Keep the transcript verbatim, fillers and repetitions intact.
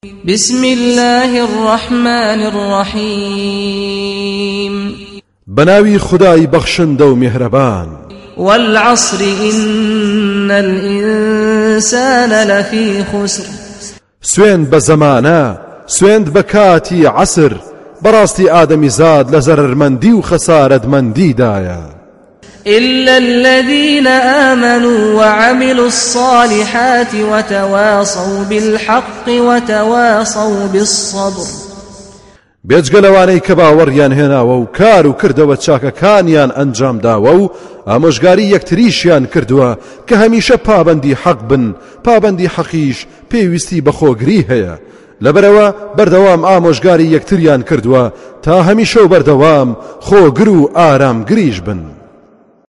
بسم الله الرحمن الرحيم بناوي خداي بخشن دو مهربان والعصر إن الإنسان لفي خسر سويند بزمانه سويند بكاتي عصر براستي آدمي زاد لزرر مندي وخسارد مندي دايا إلا الذين آمنوا وعملوا الصالحات وتواصوا بالحق وتواصوا بالصبر بێجگەلەوانەی کە باوەڕیان هێناوە و کار و کردەوە چاکەکانیان ئەنجام داوە و ئامۆژگاری یەکتریشیان کردووە کە هەمیشە پابەندی حەق بن پابەندی حەقیش پێویستی بە خۆگری هەیە لەبەرەوە بەردەوام ئامۆژگاری یەکتریان کردووە تا هەمیشە و بەردەوام خۆگر و ئارامگریش بن